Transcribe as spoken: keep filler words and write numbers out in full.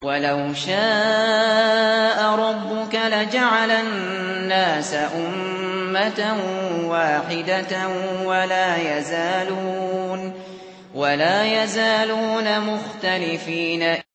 وَلَوْ شَاءَ رَبُّكَ لَجَعَلَ النَّاسَ أُمَّةً وَاحِدَةً وَلَا يَزَالُونَ مُخْتَلِفِينَ